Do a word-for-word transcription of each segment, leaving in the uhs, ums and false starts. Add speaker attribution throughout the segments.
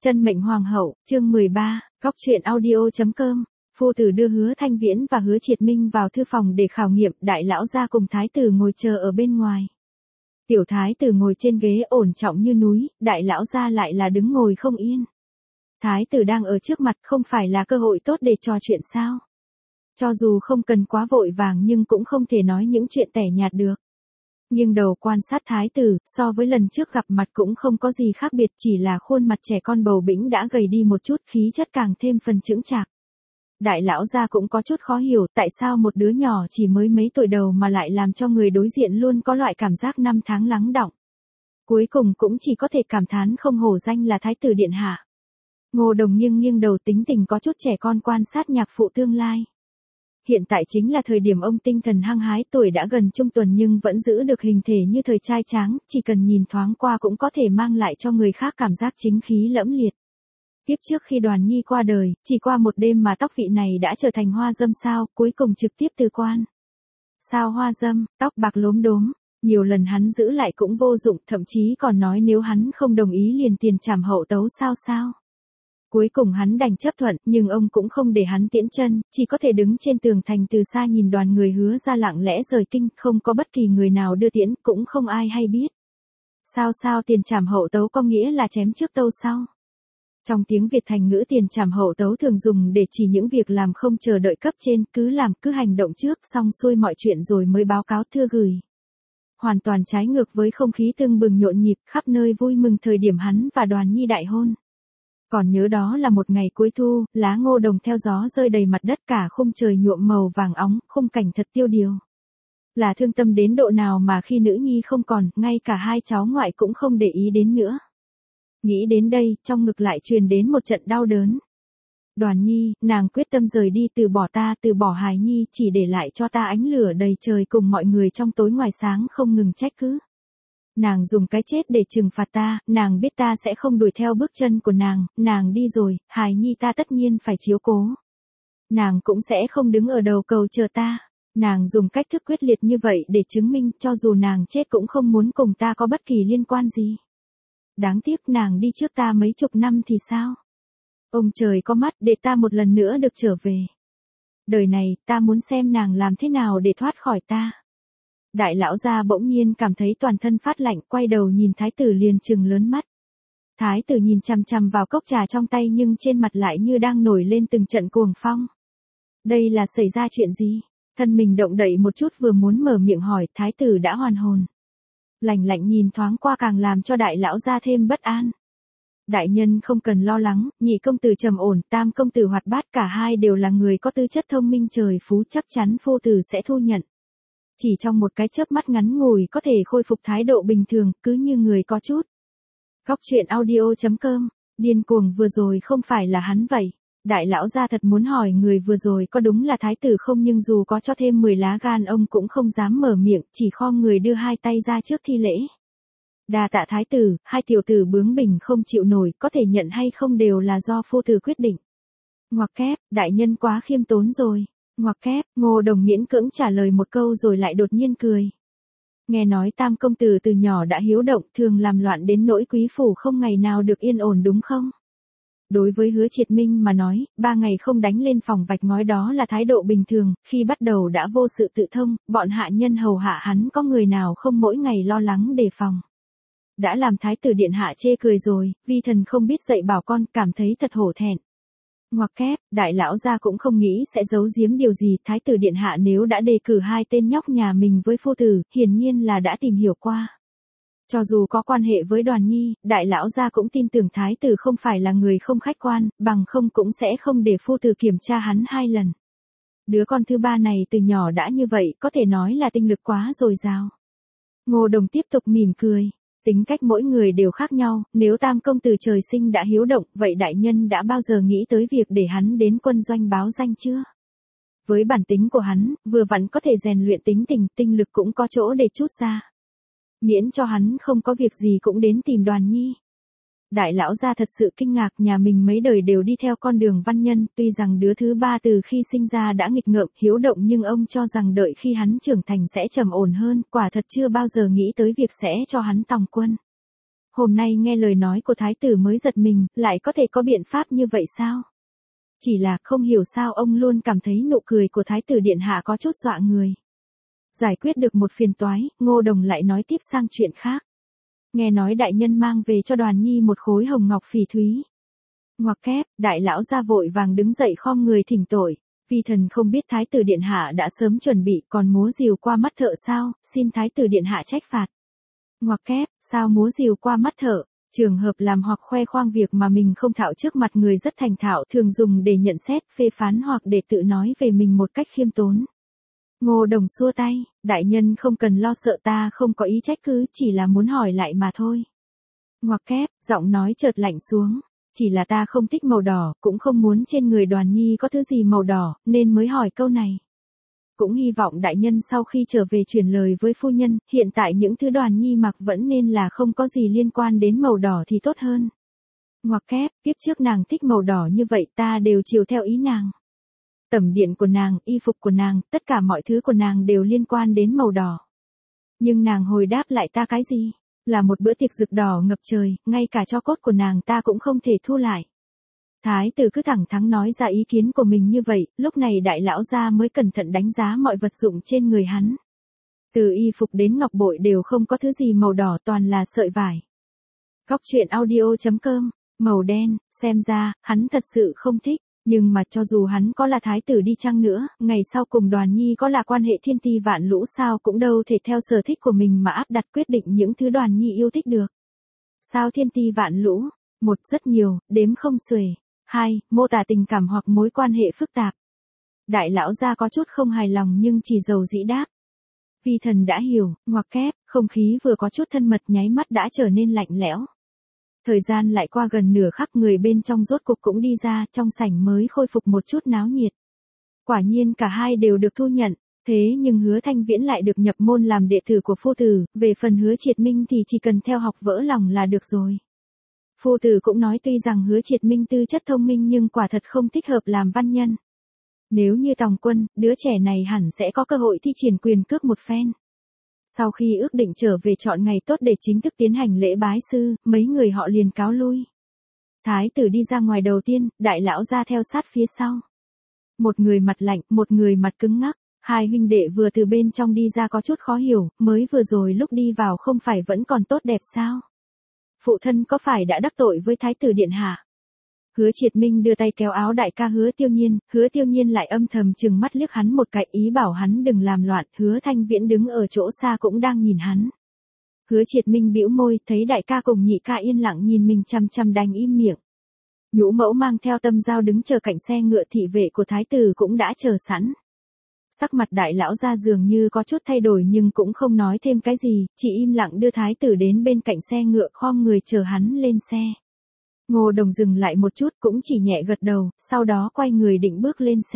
Speaker 1: Chân mệnh hoàng hậu, chương mười ba, góc truyện audio.com. Phu tử đưa Hứa Thanh Viễn và Hứa Triệt Minh vào thư phòng để khảo nghiệm, đại lão gia cùng thái tử ngồi chờ ở bên ngoài. Tiểu thái tử ngồi trên ghế ổn trọng như núi, đại lão gia lại là đứng ngồi không yên. Thái tử đang ở trước mặt, không phải là cơ hội tốt để trò chuyện sao? Cho dù không cần quá vội vàng nhưng cũng không thể nói những chuyện tẻ nhạt được. Nhưng đầu quan sát thái tử, so với lần trước gặp mặt cũng không có gì khác biệt, chỉ là khuôn mặt trẻ con bầu bĩnh đã gầy đi một chút, khí chất càng thêm phần chững chạc. Đại lão gia cũng có chút khó hiểu, tại sao một đứa nhỏ chỉ mới mấy tuổi đầu mà lại làm cho người đối diện luôn có loại cảm giác năm tháng lắng đọng. Cuối cùng cũng chỉ có thể cảm thán không hổ danh là thái tử điện hạ. Ngô Đồng nghiêng nghiêng đầu, tính tình có chút trẻ con quan sát nhạc phụ tương lai. Hiện tại chính là thời điểm ông tinh thần hăng hái, tuổi đã gần trung tuần nhưng vẫn giữ được hình thể như thời trai tráng, chỉ cần nhìn thoáng qua cũng có thể mang lại cho người khác cảm giác chính khí lẫm liệt. Tiếp trước khi Đoàn Nhi qua đời, chỉ qua một đêm mà tóc vị này đã trở thành hoa dâm sao, cuối cùng trực tiếp từ quan. Sao hoa dâm, tóc bạc lốm đốm, nhiều lần hắn giữ lại cũng vô dụng, thậm chí còn nói nếu hắn không đồng ý liền tiền trảm hậu tấu sao sao. Cuối cùng hắn đành chấp thuận, nhưng ông cũng không để hắn tiễn chân, chỉ có thể đứng trên tường thành từ xa nhìn đoàn người Hứa ra lặng lẽ rời kinh, không có bất kỳ người nào đưa tiễn, cũng không ai hay biết. Sao sao tiền trảm hậu tấu có nghĩa là chém trước tâu sau. Trong tiếng Việt thành ngữ tiền trảm hậu tấu thường dùng để chỉ những việc làm không chờ đợi cấp trên, cứ làm cứ hành động trước, xong xuôi mọi chuyện rồi mới báo cáo thưa gửi. Hoàn toàn trái ngược với không khí tưng bừng nhộn nhịp, khắp nơi vui mừng thời điểm hắn và Đoàn Nhi đại hôn. Còn nhớ đó là một ngày cuối thu, lá ngô đồng theo gió rơi đầy mặt đất, cả khung trời nhuộm màu vàng óng, khung cảnh thật tiêu điều. Là thương tâm đến độ nào mà khi nữ nhi không còn, ngay cả hai cháu ngoại cũng không để ý đến nữa. Nghĩ đến đây, trong ngực lại truyền đến một trận đau đớn. Đoàn Nhi, nàng quyết tâm rời đi, từ bỏ ta, từ bỏ hài nhi, chỉ để lại cho ta ánh lửa đầy trời cùng mọi người trong tối ngoài sáng không ngừng trách cứ. Nàng dùng cái chết để trừng phạt ta, nàng biết ta sẽ không đuổi theo bước chân của nàng, nàng đi rồi, hài nhi ta tất nhiên phải chiếu cố. Nàng cũng sẽ không đứng ở đầu cầu chờ ta. Nàng dùng cách thức quyết liệt như vậy để chứng minh cho dù nàng chết cũng không muốn cùng ta có bất kỳ liên quan gì. Đáng tiếc nàng đi trước ta mấy chục năm thì sao? Ông trời có mắt, để ta một lần nữa được trở về. Đời này, ta muốn xem nàng làm thế nào để thoát khỏi ta. Đại lão gia bỗng nhiên cảm thấy toàn thân phát lạnh, quay đầu nhìn thái tử liền trừng lớn mắt. Thái tử nhìn chằm chằm vào cốc trà trong tay nhưng trên mặt lại như đang nổi lên từng trận cuồng phong. Đây là xảy ra chuyện gì? Thân mình động đậy một chút vừa muốn mở miệng hỏi, thái tử đã hoàn hồn. Lạnh lạnh nhìn thoáng qua càng làm cho đại lão gia thêm bất an. Đại nhân không cần lo lắng, nhị công tử trầm ổn, tam công tử hoạt bát, cả hai đều là người có tư chất thông minh trời phú, chắc chắn phu tử sẽ thu nhận. Chỉ trong một cái chớp mắt ngắn ngủi có thể khôi phục thái độ bình thường, cứ như người có chút. Góc truyện audio.com, điên cuồng vừa rồi không phải là hắn vậy. Đại lão gia thật muốn hỏi người vừa rồi có đúng là thái tử không, nhưng dù có cho thêm mười lá gan ông cũng không dám mở miệng, chỉ khom người đưa hai tay ra trước thi lễ. Đa tạ thái tử, hai tiểu tử bướng bỉnh không chịu nổi, có thể nhận hay không đều là do phu tử quyết định. Ngoặc kép, đại nhân quá khiêm tốn rồi. Ngoặc kép, Ngô Đồng miễn cưỡng trả lời một câu rồi lại đột nhiên cười. Nghe nói tam công tử từ nhỏ đã hiếu động, thường làm loạn đến nỗi quý phủ không ngày nào được yên ổn đúng không? Đối với Hứa Triệt Minh mà nói, ba ngày không đánh lên phòng vạch ngói đó là thái độ bình thường, khi bắt đầu đã vô sự tự thông, bọn hạ nhân hầu hạ hắn có người nào không mỗi ngày lo lắng đề phòng. Đã làm thái tử điện hạ chê cười rồi, vi thần không biết dạy bảo con, cảm thấy thật hổ thẹn. Ngoặc kép, đại lão gia cũng không nghĩ sẽ giấu giếm điều gì, thái tử điện hạ nếu đã đề cử hai tên nhóc nhà mình với phu tử, hiển nhiên là đã tìm hiểu qua. Cho dù có quan hệ với Đoàn Nhi, đại lão gia cũng tin tưởng thái tử không phải là người không khách quan, bằng không cũng sẽ không để phu tử kiểm tra hắn hai lần. Đứa con thứ ba này từ nhỏ đã như vậy, có thể nói là tinh lực quá dồi dào. Ngô Đồng tiếp tục mỉm cười. Tính cách mỗi người đều khác nhau, nếu tam công tử trời sinh đã hiếu động, vậy đại nhân đã bao giờ nghĩ tới việc để hắn đến quân doanh báo danh chưa? Với bản tính của hắn, vừa vặn có thể rèn luyện tính tình, tinh lực cũng có chỗ để trút ra. Miễn cho hắn không có việc gì cũng đến tìm Đoàn Nhi. Đại lão gia thật sự kinh ngạc, nhà mình mấy đời đều đi theo con đường văn nhân, tuy rằng đứa thứ ba từ khi sinh ra đã nghịch ngợm, hiếu động nhưng ông cho rằng đợi khi hắn trưởng thành sẽ trầm ổn hơn, quả thật chưa bao giờ nghĩ tới việc sẽ cho hắn tòng quân. hôm nay nghe lời nói của thái tử mới giật mình, lại có thể có biện pháp như vậy sao? Chỉ là không hiểu sao ông luôn cảm thấy nụ cười của thái tử điện hạ có chút dọa người. Giải quyết được một phiền toái, Ngô Đồng lại nói tiếp sang chuyện khác. Nghe nói đại nhân mang về cho Đoàn Nhi một khối hồng ngọc phỉ thúy. Ngoặc kép, đại lão ra vội vàng đứng dậy khom người thỉnh tội. Vi thần không biết thái tử điện hạ đã sớm chuẩn bị, còn múa rìu qua mắt thợ sao, xin thái tử điện hạ trách phạt. Ngoặc kép, sao múa rìu qua mắt thợ? Trường hợp làm hoặc khoe khoang việc mà mình không thạo trước mặt người rất thành thạo, thường dùng để nhận xét, phê phán hoặc để tự nói về mình một cách khiêm tốn. Ngô Đồng xua tay, đại nhân không cần lo sợ, ta không có ý trách cứ, chỉ là muốn hỏi lại mà thôi. Ngoặc kép, giọng nói chợt lạnh xuống, chỉ là ta không thích màu đỏ, cũng không muốn trên người Đoàn Nhi có thứ gì màu đỏ, nên mới hỏi câu này. Cũng hy vọng đại nhân sau khi trở về chuyển lời với phu nhân, hiện tại những thứ Đoàn Nhi mặc vẫn nên là không có gì liên quan đến màu đỏ thì tốt hơn. Ngoặc kép, tiếp trước nàng thích màu đỏ như vậy ta đều chiều theo ý nàng. Tẩm điện của nàng, y phục của nàng, tất cả mọi thứ của nàng đều liên quan đến màu đỏ. Nhưng nàng hồi đáp lại ta cái gì? Là một bữa tiệc rực đỏ ngập trời, ngay cả tro cốt của nàng ta cũng không thể thu lại. Thái tử cứ thẳng thắn nói ra ý kiến của mình như vậy, lúc này đại lão gia mới cẩn thận đánh giá mọi vật dụng trên người hắn. Từ y phục đến ngọc bội đều không có thứ gì màu đỏ, toàn là sợi vải. Góc truyện audio chấm com, màu đen, xem ra, hắn thật sự không thích. Nhưng mà cho dù hắn có là thái tử đi chăng nữa, ngày sau cùng Đoàn Nhi có là quan hệ thiên ti vạn lũ sao cũng đâu thể theo sở thích của mình mà áp đặt quyết định những thứ Đoàn Nhi yêu thích được. Sao thiên ti vạn lũ? Một, rất nhiều, đếm không xuể. Hai, mô tả tình cảm hoặc mối quan hệ phức tạp. Đại lão gia có chút không hài lòng nhưng chỉ dầu dĩ đáp. Vi thần đã hiểu, ngoặc kép, không khí vừa có chút thân mật nháy mắt đã trở nên lạnh lẽo. Thời gian lại qua gần nửa khắc, người bên trong rốt cục cũng đi ra, trong sảnh mới khôi phục một chút náo nhiệt. Quả nhiên cả hai đều được thu nhận, thế nhưng Hứa Thanh Viễn lại được nhập môn làm đệ tử của phu tử, về phần Hứa Triệt Minh thì chỉ cần theo học vỡ lòng là được rồi. Phu tử cũng nói tuy rằng Hứa Triệt Minh tư chất thông minh nhưng quả thật không thích hợp làm văn nhân. Nếu như Tòng Quân, đứa trẻ này hẳn sẽ có cơ hội thi triển quyền cước một phen. Sau khi ước định trở về chọn ngày tốt để chính thức tiến hành lễ bái sư, mấy người họ liền cáo lui. Thái tử đi ra ngoài đầu tiên, đại lão ra theo sát phía sau. Một người mặt lạnh, một người mặt cứng ngắc, hai huynh đệ vừa từ bên trong đi ra có chút khó hiểu, mới vừa rồi lúc đi vào không phải vẫn còn tốt đẹp sao? Phụ thân có phải đã đắc tội với thái tử điện hạ? Hứa Triệt Minh đưa tay kéo áo đại ca Hứa Tiêu Nhiên, Hứa Tiêu Nhiên lại âm thầm trừng mắt liếc hắn một cái, ý bảo hắn đừng làm loạn. Hứa Thanh Viễn đứng ở chỗ xa cũng đang nhìn hắn. Hứa Triệt Minh bĩu môi, thấy đại ca cùng nhị ca yên lặng nhìn mình chăm chăm đành im miệng. Nhũ mẫu mang theo Tâm Giao đứng chờ cạnh xe ngựa, thị vệ của thái tử cũng đã chờ sẵn. Sắc mặt đại lão ra dường như có chút thay đổi nhưng cũng không nói thêm cái gì, chỉ im lặng đưa thái tử đến bên cạnh xe ngựa, khom người chờ hắn lên xe. Ngô Đồng dừng lại một chút cũng chỉ nhẹ gật đầu, sau đó quay người định bước lên xe.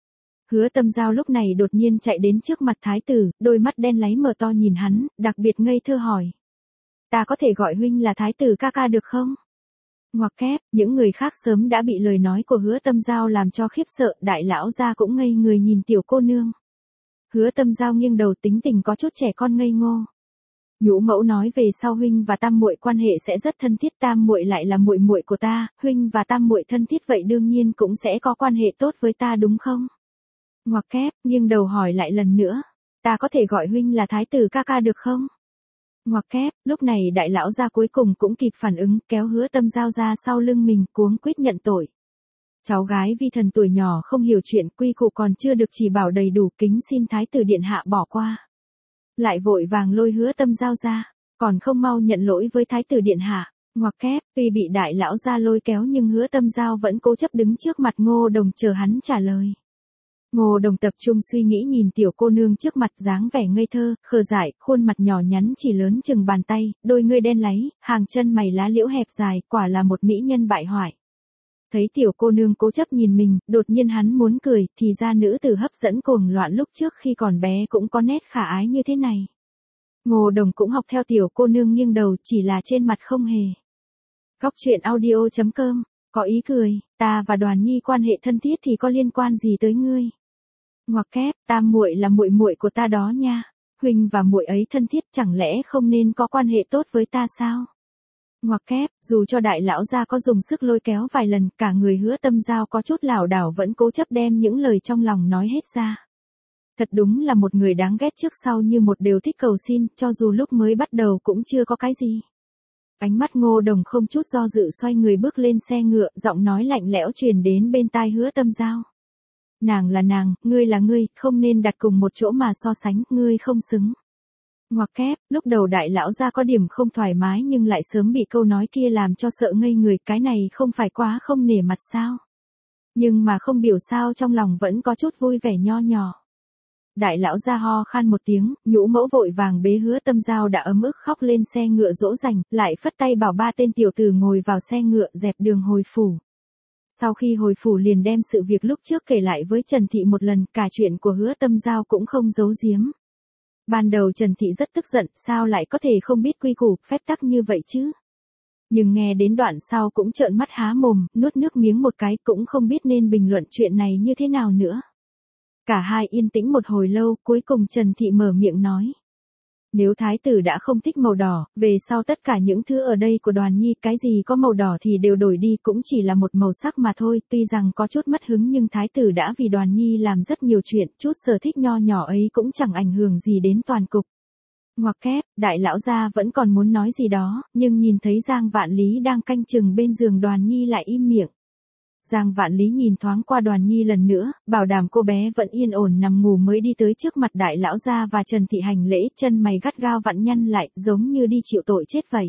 Speaker 1: Hứa Tâm Giao lúc này đột nhiên chạy đến trước mặt thái tử, đôi mắt đen láy mở to nhìn hắn, đặc biệt ngây thơ hỏi. Ta có thể gọi huynh là thái tử ca ca được không? Ngoặc kép, những người khác sớm đã bị lời nói của Hứa Tâm Giao làm cho khiếp sợ, đại lão gia cũng ngây người nhìn tiểu cô nương. Hứa Tâm Giao nghiêng đầu, tính tình có chút trẻ con ngây ngô. Nhũ mẫu nói về sau huynh và tam muội quan hệ sẽ rất thân thiết, tam muội lại là muội muội của ta, huynh và tam muội thân thiết vậy đương nhiên cũng sẽ có quan hệ tốt với ta đúng không? Ngoặc kép, nghiêng đầu hỏi lại lần nữa, ta có thể gọi huynh là thái tử ca ca được không? Ngoặc kép, lúc này đại lão gia cuối cùng cũng kịp phản ứng, kéo Hứa Tâm Giao ra sau lưng mình, cuống quýt nhận tội. Cháu gái vi thần tuổi nhỏ không hiểu chuyện, quy củ còn chưa được chỉ bảo đầy đủ, kính xin thái tử điện hạ bỏ qua. Lại vội vàng lôi Hứa Tâm Giao ra, còn không mau nhận lỗi với thái tử điện hạ. Ngoặc kép, tuy bị đại lão gia lôi kéo nhưng Hứa Tâm Giao vẫn cố chấp đứng trước mặt Ngô Đồng chờ hắn trả lời. Ngô Đồng tập trung suy nghĩ nhìn tiểu cô nương trước mặt, dáng vẻ ngây thơ, khờ dại, khuôn mặt nhỏ nhắn chỉ lớn chừng bàn tay, đôi ngươi đen láy, hàng chân mày lá liễu hẹp dài, quả là một mỹ nhân bại hoại. Thấy tiểu cô nương cố chấp nhìn mình, đột nhiên hắn muốn cười, thì ra nữ tử hấp dẫn cuồng loạn lúc trước khi còn bé cũng có nét khả ái như thế này. Ngô Đồng cũng học theo tiểu cô nương nghiêng đầu, chỉ là trên mặt không hề. Góc truyện audio chấm com, có ý cười, ta và Đoàn Nhi quan hệ thân thiết thì có liên quan gì tới ngươi? Ngoặc kép, tam muội là muội muội của ta đó nha, huynh và muội ấy thân thiết chẳng lẽ không nên có quan hệ tốt với ta sao? Ngoặc kép, dù cho đại lão gia có dùng sức lôi kéo vài lần, cả người Hứa Tâm Giao có chút lảo đảo vẫn cố chấp đem những lời trong lòng nói hết ra. Thật đúng là một người đáng ghét, trước sau như một đều thích cầu xin, cho dù lúc mới bắt đầu cũng chưa có cái gì. Ánh mắt Ngô Đồng không chút do dự xoay người bước lên xe ngựa, giọng nói lạnh lẽo truyền đến bên tai Hứa Tâm Giao. Nàng là nàng, ngươi là ngươi, không nên đặt cùng một chỗ mà so sánh, ngươi không xứng. Ngoặc kép, lúc đầu đại lão gia có điểm không thoải mái nhưng lại sớm bị câu nói kia làm cho sợ ngây người, cái này không phải quá không nể mặt sao. Nhưng mà không biểu sao trong lòng vẫn có chút vui vẻ nho nhỏ. Đại lão gia ho khan một tiếng, nhũ mẫu vội vàng bế Hứa Tâm Giao đã ấm ức khóc lên xe ngựa dỗ dành, lại phất tay bảo ba tên tiểu tử ngồi vào xe ngựa dẹp đường hồi phủ. Sau khi hồi phủ liền đem sự việc lúc trước kể lại với Trần Thị một lần, cả chuyện của Hứa Tâm Giao cũng không giấu giếm. Ban đầu Trần Thị rất tức giận, sao lại có thể không biết quy củ, phép tắc như vậy chứ? Nhưng nghe đến đoạn sau cũng trợn mắt há mồm, nuốt nước miếng một cái, cũng không biết nên bình luận chuyện này như thế nào nữa. Cả hai yên tĩnh một hồi lâu, cuối cùng Trần Thị mở miệng nói. Nếu thái tử đã không thích màu đỏ, về sau tất cả những thứ ở đây của Đoàn Nhi, cái gì có màu đỏ thì đều đổi đi, cũng chỉ là một màu sắc mà thôi, tuy rằng có chút mất hứng nhưng thái tử đã vì Đoàn Nhi làm rất nhiều chuyện, chút sở thích nho nhỏ ấy cũng chẳng ảnh hưởng gì đến toàn cục. Ngoặc kép, đại lão gia vẫn còn muốn nói gì đó, nhưng nhìn thấy Giang Vạn Lý đang canh chừng bên giường Đoàn Nhi lại im miệng. Giang Vạn Lý nhìn thoáng qua Đoàn Nhi lần nữa, bảo đảm cô bé vẫn yên ổn nằm ngủ mới đi tới trước mặt đại lão gia và Trần Thị hành lễ, chân mày gắt gao vặn nhăn lại, giống như đi chịu tội chết vậy.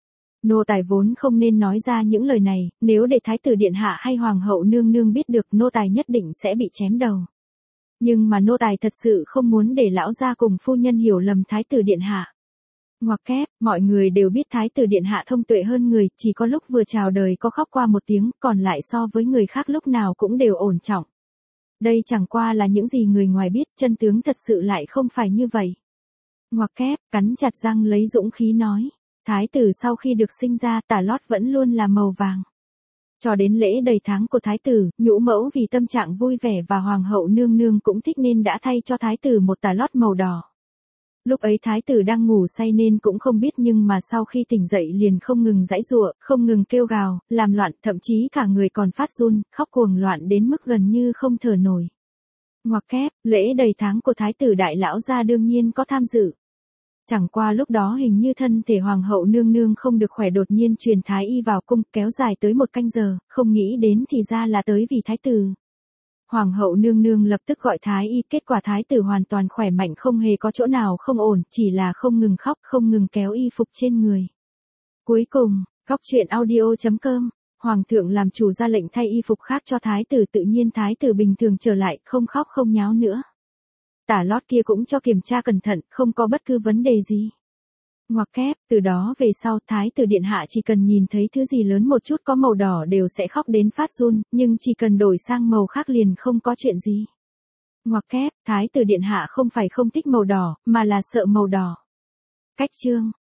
Speaker 1: Nô tài vốn không nên nói ra những lời này, nếu để thái tử điện hạ hay hoàng hậu nương nương biết được, nô tài nhất định sẽ bị chém đầu. Nhưng mà nô tài thật sự không muốn để lão gia cùng phu nhân hiểu lầm thái tử điện hạ. Ngoặc kép, mọi người đều biết thái tử điện hạ thông tuệ hơn người, chỉ có lúc vừa chào đời có khóc qua một tiếng, còn lại so với người khác lúc nào cũng đều ổn trọng. Đây chẳng qua là những gì người ngoài biết, chân tướng thật sự lại không phải như vậy. Ngoặc kép, cắn chặt răng lấy dũng khí nói. Thái tử sau khi được sinh ra, tà lót vẫn luôn là màu vàng. Cho đến lễ đầy tháng của thái tử, nhũ mẫu vì tâm trạng vui vẻ và hoàng hậu nương nương cũng thích nên đã thay cho thái tử một tà lót màu đỏ. Lúc ấy thái tử đang ngủ say nên cũng không biết, nhưng mà sau khi tỉnh dậy liền không ngừng giãy giụa, không ngừng kêu gào, làm loạn, thậm chí cả người còn phát run, khóc cuồng loạn đến mức gần như không thở nổi. Ngoặc kép, lễ đầy tháng của thái tử đại lão gia đương nhiên có tham dự. Chẳng qua lúc đó hình như thân thể hoàng hậu nương nương không được khỏe, đột nhiên truyền thái y vào cung, kéo dài tới một canh giờ, không nghĩ đến thì ra là tới vì thái tử. Hoàng hậu nương nương lập tức gọi thái y, kết quả thái tử hoàn toàn khỏe mạnh, không hề có chỗ nào không ổn, chỉ là không ngừng khóc, không ngừng kéo y phục trên người. Cuối cùng, góc truyện audio chấm com, hoàng thượng làm chủ ra lệnh thay y phục khác cho thái tử, tự nhiên thái tử bình thường trở lại, không khóc không nháo nữa. Tả lót kia cũng cho kiểm tra cẩn thận, không có bất cứ vấn đề gì. Ngoặc kép, từ đó về sau thái tử điện hạ chỉ cần nhìn thấy thứ gì lớn một chút có màu đỏ đều sẽ khóc đến phát run, nhưng chỉ cần đổi sang màu khác liền không có chuyện gì. Ngoặc kép, thái tử điện hạ không phải không thích màu đỏ, mà là sợ màu đỏ. Cách chương